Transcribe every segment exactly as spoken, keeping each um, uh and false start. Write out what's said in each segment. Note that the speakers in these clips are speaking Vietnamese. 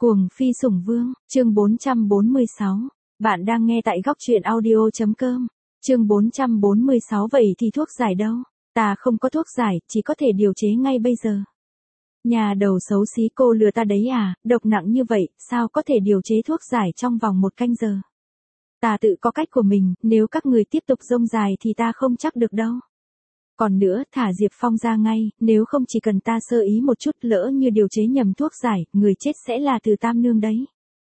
Cuồng phi sủng vương, chương bốn trăm bốn mươi sáu. Bạn đang nghe tại góc truyện audio chấm com. Chương bốn trăm bốn mươi sáu. Vậy thì thuốc giải đâu? Ta không có thuốc giải, chỉ có thể điều chế ngay bây giờ. Nhà đầu xấu xí, cô lừa ta đấy à, độc nặng như vậy, sao có thể điều chế thuốc giải trong vòng một canh giờ? Ta tự có cách của mình, nếu các người tiếp tục rông dài thì ta không chắc được đâu. Còn nữa, thả Diệp Phong ra ngay, nếu không chỉ cần ta sơ ý một chút, lỡ như điều chế nhầm thuốc giải, người chết sẽ là Từ Tam Nương đấy.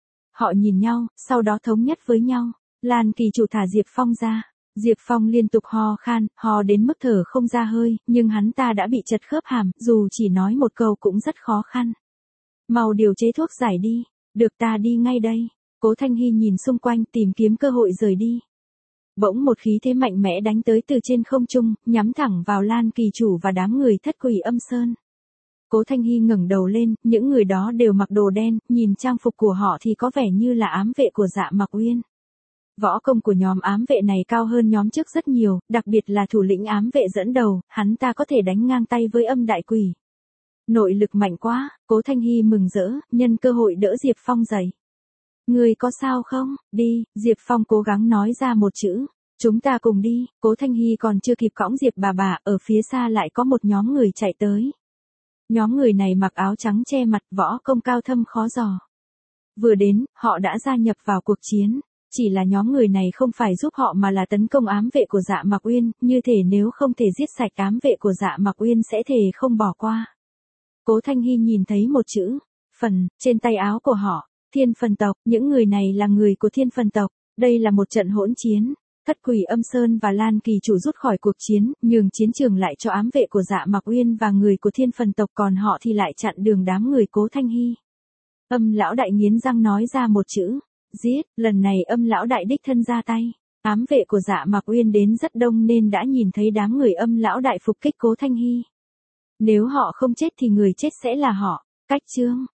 Họ nhìn nhau, sau đó thống nhất với nhau. Lan Kỳ Chủ thả Diệp Phong ra. Diệp Phong liên tục ho khan, ho đến mức thở không ra hơi, nhưng hắn ta đã bị chật khớp hàm, dù chỉ nói một câu cũng rất khó khăn. Mau điều chế thuốc giải đi, được, ta đi ngay đây. Cố Thanh Hy nhìn xung quanh tìm kiếm cơ hội rời đi. Bỗng một khí thế mạnh mẽ đánh tới từ trên không trung, nhắm thẳng vào Lan Kỳ Chủ và đám người Thất Quỷ Âm Sơn. Cố Thanh Hy ngẩng đầu lên, những người đó đều mặc đồ đen, nhìn trang phục của họ thì có vẻ như là ám vệ của Dạ Mặc Uyên. Võ công của nhóm ám vệ này cao hơn nhóm trước rất nhiều, đặc biệt là thủ lĩnh ám vệ dẫn đầu, hắn ta có thể đánh ngang tay với Âm Đại Quỷ. Nội lực mạnh quá, Cố Thanh Hy mừng rỡ, nhân cơ hội đỡ Diệp Phong dậy. Người có sao không? Đi, Diệp Phong cố gắng nói ra một chữ. Chúng ta cùng đi. Cố Thanh Hy còn chưa kịp cõng Diệp bà bà, ở phía xa lại có một nhóm người chạy tới. Nhóm người này mặc áo trắng che mặt, võ công cao thâm khó dò. Vừa đến, họ đã gia nhập vào cuộc chiến. Chỉ là nhóm người này không phải giúp họ mà là tấn công ám vệ của Dạ Mặc Uyên, như thể nếu không thể giết sạch ám vệ của Dạ Mặc Uyên sẽ thể không bỏ qua. Cố Thanh Hy nhìn thấy một chữ, phần, trên tay áo của họ. Thiên Phần tộc, những người này là người của Thiên Phần tộc, đây là một trận hỗn chiến. Thất Quỷ Âm Sơn và Lan Kỳ Chủ rút khỏi cuộc chiến, nhường chiến trường lại cho ám vệ của Dạ Mặc Uyên và người của Thiên Phần tộc, còn họ thì lại chặn đường đám người Cố Thanh Hy. Âm lão đại nghiến răng nói ra một chữ, giết, lần này Âm lão đại đích thân ra tay. Ám vệ của Dạ Mặc Uyên đến rất đông nên đã nhìn thấy đám người Âm lão đại phục kích Cố Thanh Hy. Nếu họ không chết thì người chết sẽ là họ. Cách chương,